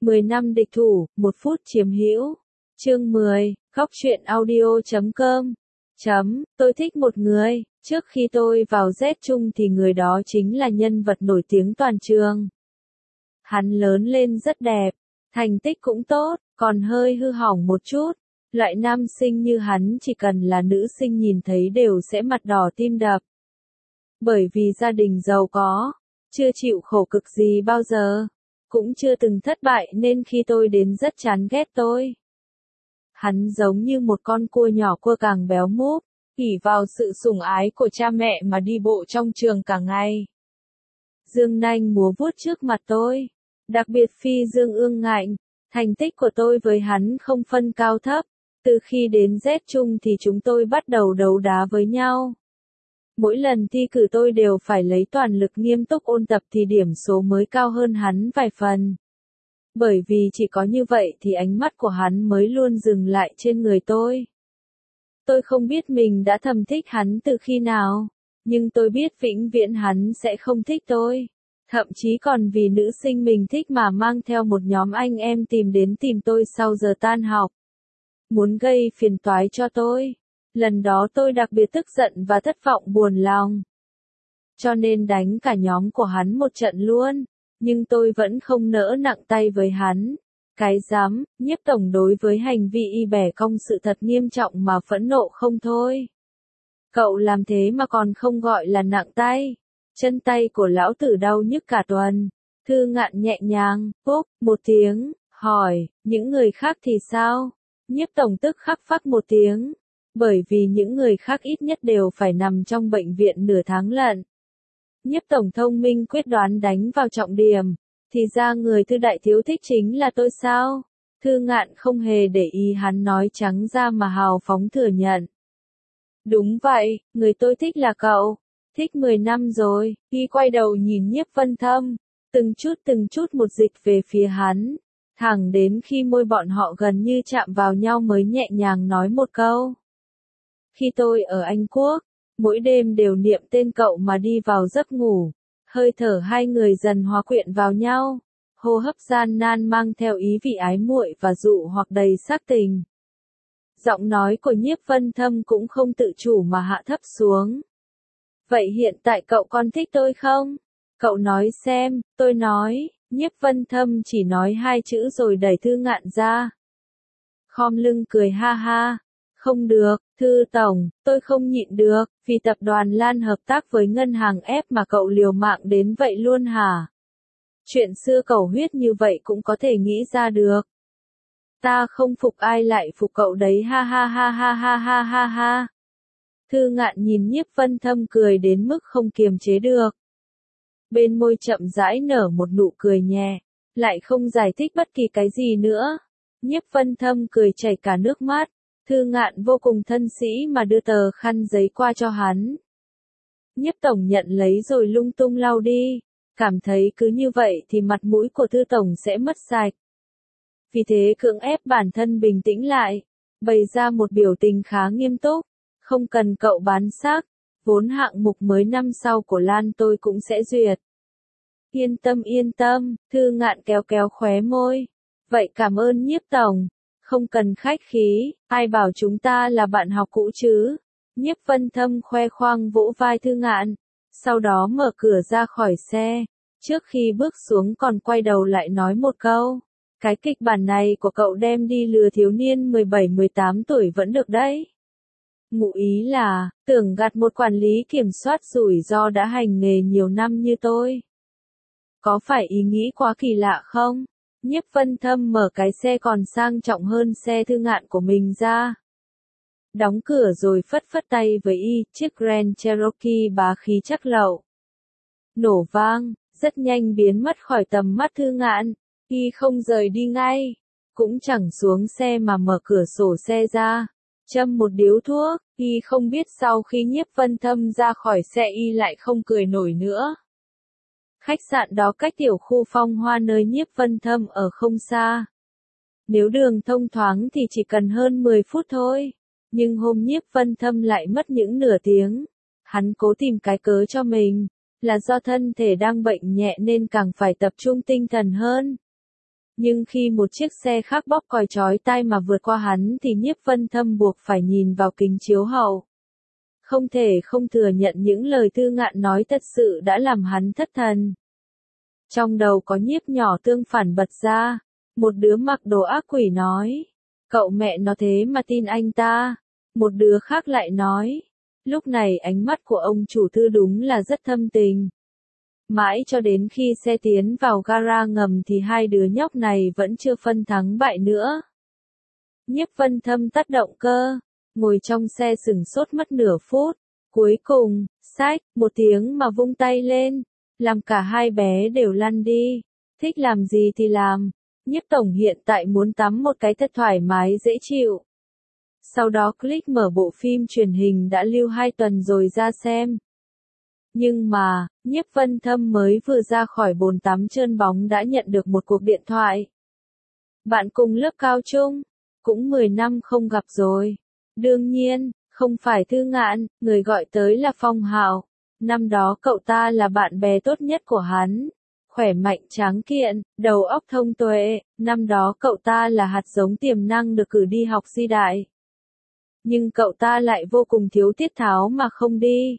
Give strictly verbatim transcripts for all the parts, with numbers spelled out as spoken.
mười năm địch thủ, một phút chiếm hữu. Chương mười, góc truyện audio chấm com. Chấm, tôi thích một người, trước khi tôi vào Z Trung thì người đó chính là nhân vật nổi tiếng toàn trường. Hắn lớn lên rất đẹp, thành tích cũng tốt, còn hơi hư hỏng một chút. Loại nam sinh như hắn chỉ cần là nữ sinh nhìn thấy đều sẽ mặt đỏ tim đập. Bởi vì gia đình giàu có, chưa chịu khổ cực gì bao giờ, cũng chưa từng thất bại nên khi tôi đến rất chán ghét tôi. Hắn giống như một con cua nhỏ, cua càng béo múp, ỷ vào sự sủng ái của cha mẹ mà đi bộ trong trường cả ngày. Dương nanh múa vuốt trước mặt tôi, đặc biệt phi dương ương ngạnh, thành tích của tôi với hắn không phân cao thấp. Từ khi đến Z Trung thì chúng tôi bắt đầu đấu đá với nhau. Mỗi lần thi cử tôi đều phải lấy toàn lực nghiêm túc ôn tập thì điểm số mới cao hơn hắn vài phần. Bởi vì chỉ có như vậy thì ánh mắt của hắn mới luôn dừng lại trên người tôi. Tôi không biết mình đã thầm thích hắn từ khi nào, nhưng tôi biết vĩnh viễn hắn sẽ không thích tôi. Thậm chí còn vì nữ sinh mình thích mà mang theo một nhóm anh em tìm đến tìm tôi sau giờ tan học. Muốn gây phiền toái cho tôi. Lần đó tôi đặc biệt tức giận và thất vọng buồn lòng. Cho nên đánh cả nhóm của hắn một trận luôn. Nhưng tôi vẫn không nỡ nặng tay với hắn. Cái dám, Nhiếp tổng đối với hành vi y bẻ cong sự thật nghiêm trọng mà phẫn nộ không thôi. Cậu làm thế mà còn không gọi là nặng tay. Chân tay của lão tử đau nhức cả tuần. Thư Ngạn nhẹ nhàng, bốp, một tiếng, hỏi, những người khác thì sao? Nhiếp tổng tức khắc phắc một tiếng. Bởi vì những người khác ít nhất đều phải nằm trong bệnh viện nửa tháng lận. Nhiếp tổng thông minh quyết đoán đánh vào trọng điểm. Thì ra người Thư đại thiếu thích chính là tôi sao? Thư Ngạn không hề để ý hắn nói trắng ra mà hào phóng thừa nhận. Đúng vậy, người tôi thích là cậu. Thích mười năm rồi. Y quay đầu nhìn Nhiếp Vân Thâm. Từng chút từng chút một dịch về phía hắn. Thẳng đến khi môi bọn họ gần như chạm vào nhau mới nhẹ nhàng nói một câu. Khi tôi ở Anh Quốc, mỗi đêm đều niệm tên cậu mà đi vào giấc ngủ. Hơi thở hai người dần hòa quyện vào nhau. Hô hấp gian nan mang theo ý vị ái muội và dụ hoặc đầy sắc tình. Giọng nói của Nhiếp Vân Thâm cũng không tự chủ mà hạ thấp xuống. Vậy hiện tại cậu còn thích tôi không? Cậu nói xem, tôi nói. Nhiếp Vân Thâm chỉ nói hai chữ rồi đẩy Thư Ngạn ra. Khom lưng cười ha ha. Không được, Thư tổng, tôi không nhịn được, vì tập đoàn Lan hợp tác với ngân hàng ép mà cậu liều mạng đến vậy luôn hả? Chuyện xưa cầu huyết như vậy cũng có thể nghĩ ra được. Ta không phục ai lại phục cậu đấy ha ha ha ha ha ha ha ha. Thư Ngạn nhìn Nhiếp Vân Thâm cười đến mức không kiềm chế được. Bên môi chậm rãi nở một nụ cười nhẹ, lại không giải thích bất kỳ cái gì nữa. Nhiếp Vân Thâm cười chảy cả nước mắt. Thư Ngạn vô cùng thân sĩ mà đưa tờ khăn giấy qua cho hắn. Nhiếp tổng nhận lấy rồi lung tung lau đi, cảm thấy cứ như vậy thì mặt mũi của Thư tổng sẽ mất sạch. Vì thế cưỡng ép bản thân bình tĩnh lại, bày ra một biểu tình khá nghiêm túc, không cần cậu bán xác, vốn hạng mục mới năm sau của Lan tôi cũng sẽ duyệt. Yên tâm yên tâm, Thư Ngạn kéo kéo khóe môi. Vậy cảm ơn Nhiếp tổng. Không cần khách khí, ai bảo chúng ta là bạn học cũ chứ? Nhiếp Vân Thâm khoe khoang vỗ vai Thư Ngạn, sau đó mở cửa ra khỏi xe, trước khi bước xuống còn quay đầu lại nói một câu. Cái kịch bản này của cậu đem đi lừa thiếu niên mười bảy mười tám tuổi vẫn được đấy. Ngụ ý là, tưởng gạt một quản lý kiểm soát rủi ro đã hành nghề nhiều năm như tôi. Có phải ý nghĩ quá kỳ lạ không? Nhiếp Vân Thâm mở cái xe còn sang trọng hơn xe Thư Ngạn của mình ra. Đóng cửa rồi phất phất tay với y, chiếc Grand Cherokee bá khí chắc lậu. Nổ vang, rất nhanh biến mất khỏi tầm mắt Thư Ngạn. Y không rời đi ngay, cũng chẳng xuống xe mà mở cửa sổ xe ra. Châm một điếu thuốc, y không biết sau khi Nhiếp Vân Thâm ra khỏi xe y lại không cười nổi nữa. Khách sạn đó cách tiểu khu Phong Hoa nơi Nhiếp Vân Thâm ở không xa. Nếu đường thông thoáng thì chỉ cần hơn mười phút thôi. Nhưng hôm Nhiếp Vân Thâm lại mất những nửa tiếng. Hắn cố tìm cái cớ cho mình, là do thân thể đang bệnh nhẹ nên càng phải tập trung tinh thần hơn. Nhưng khi một chiếc xe khác bóp còi chói tai mà vượt qua hắn thì Nhiếp Vân Thâm buộc phải nhìn vào kính chiếu hậu. Không thể không thừa nhận những lời Tư Ngạn nói thật sự đã làm hắn thất thần. Trong đầu có Nhiếp Nhỏ Tương phản bật ra, một đứa mặc đồ ác quỷ nói, cậu mẹ nó thế mà tin anh ta, một đứa khác lại nói, lúc này ánh mắt của ông chủ Tư đúng là rất thâm tình. Mãi cho đến khi xe tiến vào gara ngầm thì hai đứa nhóc này vẫn chưa phân thắng bại nữa. Nhiếp Vân Thâm tắt động cơ, ngồi trong xe sửng sốt mất nửa phút, cuối cùng, xách, một tiếng mà vung tay lên, làm cả hai bé đều lăn đi, thích làm gì thì làm, Nhiếp tổng hiện tại muốn tắm một cái thật thoải mái dễ chịu. Sau đó click mở bộ phim truyền hình đã lưu hai tuần rồi ra xem. Nhưng mà, Nhiếp Vân Thâm mới vừa ra khỏi bồn tắm trơn bóng đã nhận được một cuộc điện thoại. Bạn cùng lớp cao trung, cũng mười năm không gặp rồi. Đương nhiên, không phải Tư Ngạn, người gọi tới là Phong Hạo. Năm đó cậu ta là bạn bè tốt nhất của hắn. Khỏe mạnh tráng kiện, đầu óc thông tuệ, năm đó cậu ta là hạt giống tiềm năng được cử đi học di đại. Nhưng cậu ta lại vô cùng thiếu tiết tháo mà không đi.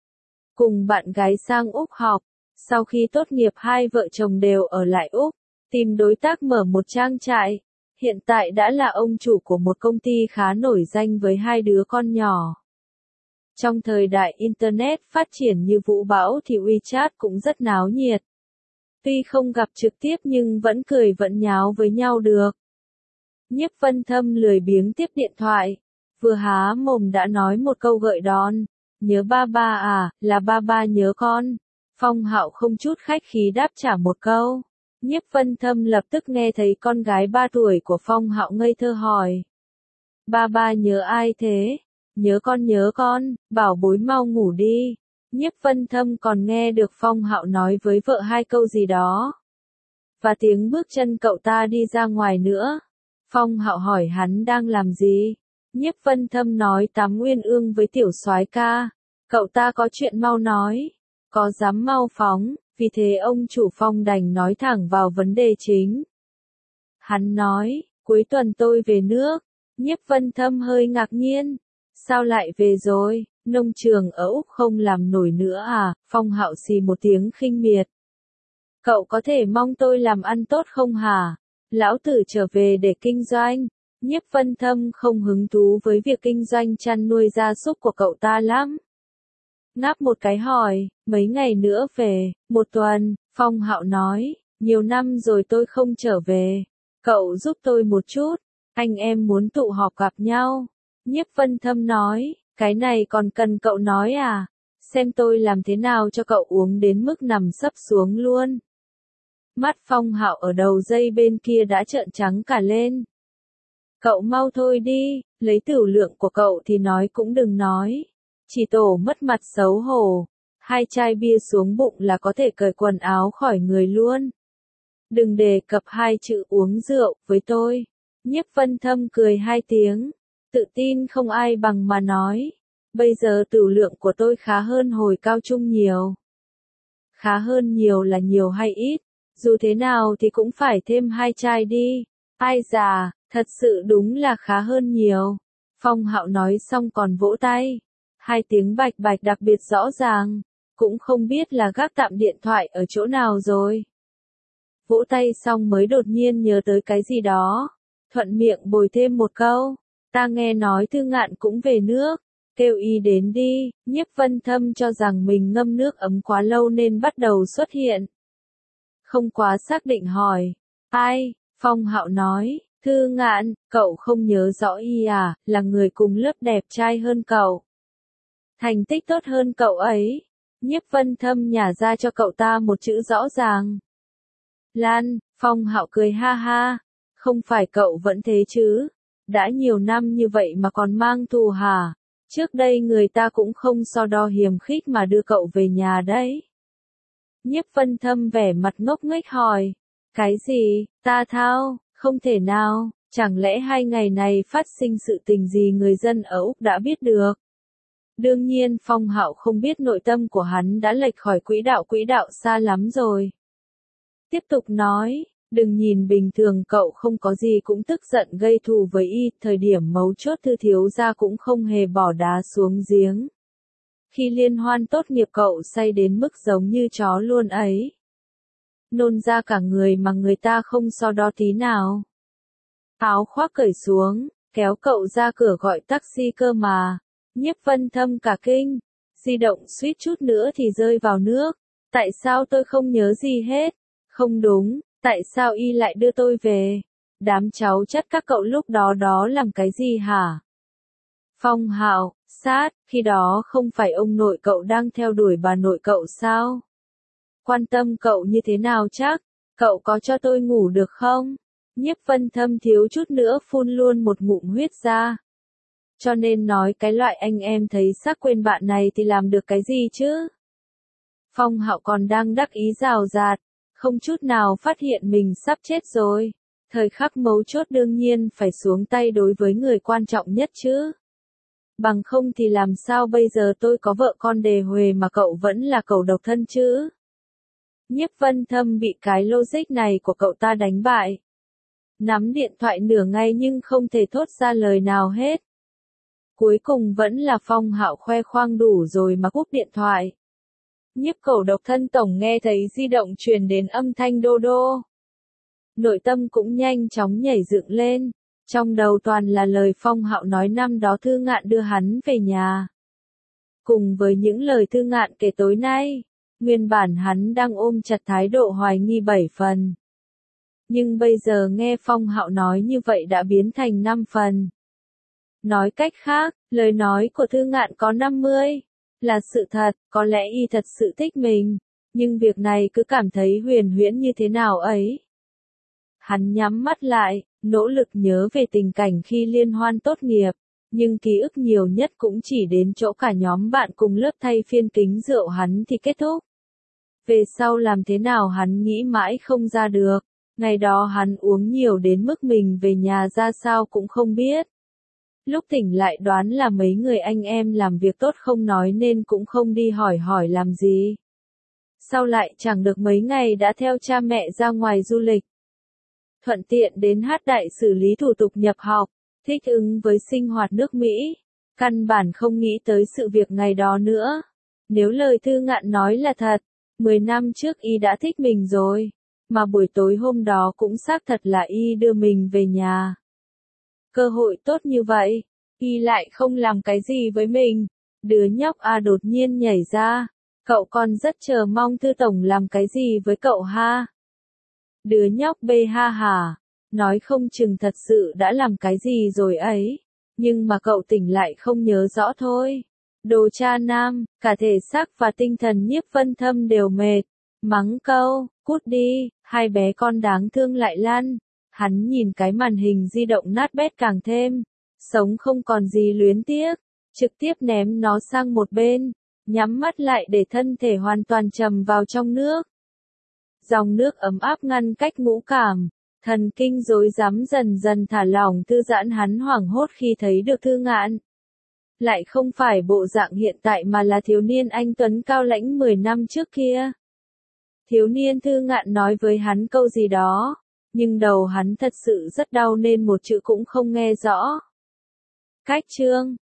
Cùng bạn gái sang Úc học, sau khi tốt nghiệp hai vợ chồng đều ở lại Úc, tìm đối tác mở một trang trại. Hiện tại đã là ông chủ của một công ty khá nổi danh với hai đứa con nhỏ. Trong thời đại Internet phát triển như vũ bão thì WeChat cũng rất náo nhiệt. Tuy không gặp trực tiếp nhưng vẫn cười vẫn nháo với nhau được. Nhiếp Vân Thâm lười biếng tiếp điện thoại, vừa há mồm đã nói một câu gợi đòn. Nhớ ba ba à, là ba ba nhớ con. Phong Hạo không chút khách khí đáp trả một câu. Nhiếp Vân Thâm lập tức nghe thấy con gái ba tuổi của Phong Hạo ngây thơ hỏi. Ba ba nhớ ai thế? Nhớ con nhớ con, bảo bối mau ngủ đi. Nhiếp Vân Thâm còn nghe được Phong Hạo nói với vợ hai câu gì đó. Và tiếng bước chân cậu ta đi ra ngoài nữa. Phong Hạo hỏi hắn đang làm gì? Nhiếp Vân Thâm nói tắm uyên ương với tiểu soái ca. Cậu ta có chuyện mau nói, có dám mau phóng, vì thế ông chủ Phong đành nói thẳng vào vấn đề chính. Hắn nói, cuối tuần tôi về nước. Nhiếp Vân Thâm hơi ngạc nhiên. Sao lại về rồi, nông trường ở Úc không làm nổi nữa à? Phong Hạo xì một tiếng khinh miệt. Cậu có thể mong tôi làm ăn tốt không hả? Lão tử trở về để kinh doanh. Nhiếp Vân Thâm không hứng thú với việc kinh doanh chăn nuôi gia súc của cậu ta lắm. Ngáp một cái hỏi, mấy ngày nữa về, một tuần, Phong Hạo nói, nhiều năm rồi tôi không trở về. Cậu giúp tôi một chút, anh em muốn tụ họp gặp nhau. Nhiếp Vân Thâm nói, cái này còn cần cậu nói à? Xem tôi làm thế nào cho cậu uống đến mức nằm sấp xuống luôn. Mắt Phong Hạo ở đầu dây bên kia đã trợn trắng cả lên. Cậu mau thôi đi, lấy tửu lượng của cậu thì nói cũng đừng nói. Chỉ tổ mất mặt xấu hổ. Hai chai bia xuống bụng là có thể cởi quần áo khỏi người luôn. Đừng đề cập hai chữ uống rượu với tôi. Nhiếp Vân Thâm cười hai tiếng. Tự tin không ai bằng mà nói. Bây giờ tửu lượng của tôi khá hơn hồi cao trung nhiều. Khá hơn nhiều là nhiều hay ít. Dù thế nào thì cũng phải thêm hai chai đi. Ai già, thật sự đúng là khá hơn nhiều. Phong Hạo nói xong còn vỗ tay. Hai tiếng bạch bạch đặc biệt rõ ràng. Cũng không biết là gác tạm điện thoại ở chỗ nào rồi. Vỗ tay xong mới đột nhiên nhớ tới cái gì đó. Thuận miệng bồi thêm một câu. Ta nghe nói Tư Ngạn cũng về nước. Kêu y đến đi. Nhiếp Vân Thâm cho rằng mình ngâm nước ấm quá lâu nên bắt đầu xuất hiện. Không quá xác định hỏi. Ai? Phong Hạo nói. Tư Ngạn, cậu không nhớ rõ y à, là người cùng lớp đẹp trai hơn cậu. Thành tích tốt hơn cậu ấy. Nhiếp Vân Thâm nhả ra cho cậu ta một chữ rõ ràng. Lan, Phong Hạo cười ha ha. Không phải cậu vẫn thế chứ? Đã nhiều năm như vậy mà còn mang thù hả? Trước đây người ta cũng không so đo hiềm khích mà đưa cậu về nhà đấy. Nhiếp Vân Thâm vẻ mặt ngốc nghếch hỏi. Cái gì? Ta thao, không thể nào, chẳng lẽ hai ngày này phát sinh sự tình gì người dân ở Úc đã biết được? Đương nhiên Phong Hạo không biết nội tâm của hắn đã lệch khỏi quỹ đạo quỹ đạo xa lắm rồi. Tiếp tục nói, Đừng nhìn bình thường cậu không có gì cũng tức giận gây thù với y, thời điểm mấu chốt Thư thiếu gia cũng không hề bỏ đá xuống giếng. Khi liên hoan tốt nghiệp cậu say đến mức giống như chó luôn ấy. Nôn ra cả người mà người ta không so đo tí nào. Áo khoác cởi xuống, kéo cậu ra cửa gọi taxi cơ mà. Nhiếp Vân Thâm cả kinh, di động suýt chút nữa thì rơi vào nước. Tại sao tôi không nhớ gì hết? Không đúng, tại sao y lại đưa tôi về? Đám cháu chất các cậu lúc đó đó làm cái gì hả? Phong Hạo, sát, khi đó không phải ông nội cậu đang theo đuổi bà nội cậu sao? Quan tâm cậu như thế nào chắc? Cậu có cho tôi ngủ được không? Nhiếp Vân Thâm thiếu chút nữa phun luôn một ngụm huyết ra. Cho nên nói cái loại anh em thấy xác quên bạn này thì làm được cái gì chứ? Phong Hạo còn đang đắc ý rào rạt, không chút nào phát hiện mình sắp chết rồi. Thời khắc mấu chốt đương nhiên phải xuống tay đối với người quan trọng nhất chứ. Bằng không thì làm sao bây giờ tôi có vợ con đề huề mà cậu vẫn là cậu độc thân chứ? Nhiếp Vân Thâm bị cái logic này của cậu ta đánh bại. Nắm điện thoại nửa ngày nhưng không thể thốt ra lời nào hết. Cuối cùng vẫn là Phong Hạo khoe khoang đủ rồi mà cúp điện thoại. Nhiếp Cẩu độc thân tổng nghe thấy di động truyền đến âm thanh đô đô. Nội tâm cũng nhanh chóng nhảy dựng lên, trong đầu toàn là lời Phong Hạo nói năm đó Thư Ngạn đưa hắn về nhà. Cùng với những lời Thư Ngạn kể tối nay, nguyên bản hắn đang ôm chặt thái độ hoài nghi bảy phần. Nhưng bây giờ nghe Phong Hạo nói như vậy đã biến thành năm phần. Nói cách khác, lời nói của Thư Ngạn có năm mươi. Là sự thật, có lẽ y thật sự thích mình, nhưng việc này cứ cảm thấy huyền huyễn như thế nào ấy. Hắn nhắm mắt lại, nỗ lực nhớ về tình cảnh khi liên hoan tốt nghiệp, nhưng ký ức nhiều nhất cũng chỉ đến chỗ cả nhóm bạn cùng lớp thay phiên kính rượu hắn thì kết thúc. Về sau làm thế nào hắn nghĩ mãi không ra được, ngày đó hắn uống nhiều đến mức mình về nhà ra sao cũng không biết. Lúc tỉnh lại đoán là mấy người anh em làm việc tốt không nói nên cũng không đi hỏi hỏi làm gì. Sau lại chẳng được mấy ngày đã theo cha mẹ ra ngoài du lịch. Thuận tiện đến Hát Đại xử lý thủ tục nhập học, thích ứng với sinh hoạt nước Mỹ. Căn bản không nghĩ tới sự việc ngày đó nữa. Nếu lời Thư Ngạn nói là thật, mười năm trước y đã thích mình rồi. Mà buổi tối hôm đó cũng xác thật là y đưa mình về nhà. Cơ hội tốt như vậy, y lại không làm cái gì với mình. Đứa nhóc A đột nhiên nhảy ra. Cậu còn rất chờ mong Thư Tổng làm cái gì với cậu ha. Đứa nhóc B ha hả. Nói không chừng thật sự đã làm cái gì rồi ấy. Nhưng mà cậu tỉnh lại không nhớ rõ thôi. Đồ cha nam, cả thể xác và tinh thần Nhiếp Vân Thâm đều mệt. Mắng câu, cút đi, hai bé con đáng thương lại lăn. Hắn nhìn cái màn hình di động nát bét càng thêm. Sống không còn gì luyến tiếc. Trực tiếp ném nó sang một bên. Nhắm mắt lại để thân thể hoàn toàn trầm vào trong nước. Dòng nước ấm áp ngăn cách ngũ cảm. Thần kinh rối rắm dần dần thả lỏng thư giãn hắn hoảng hốt khi thấy được Thư Ngạn. Lại không phải bộ dạng hiện tại mà là thiếu niên anh tuấn cao lãnh mười năm trước kia. Thiếu niên Thư Ngạn nói với hắn câu gì đó, nhưng đầu hắn thật sự rất đau nên một chữ cũng không nghe rõ. Cách chương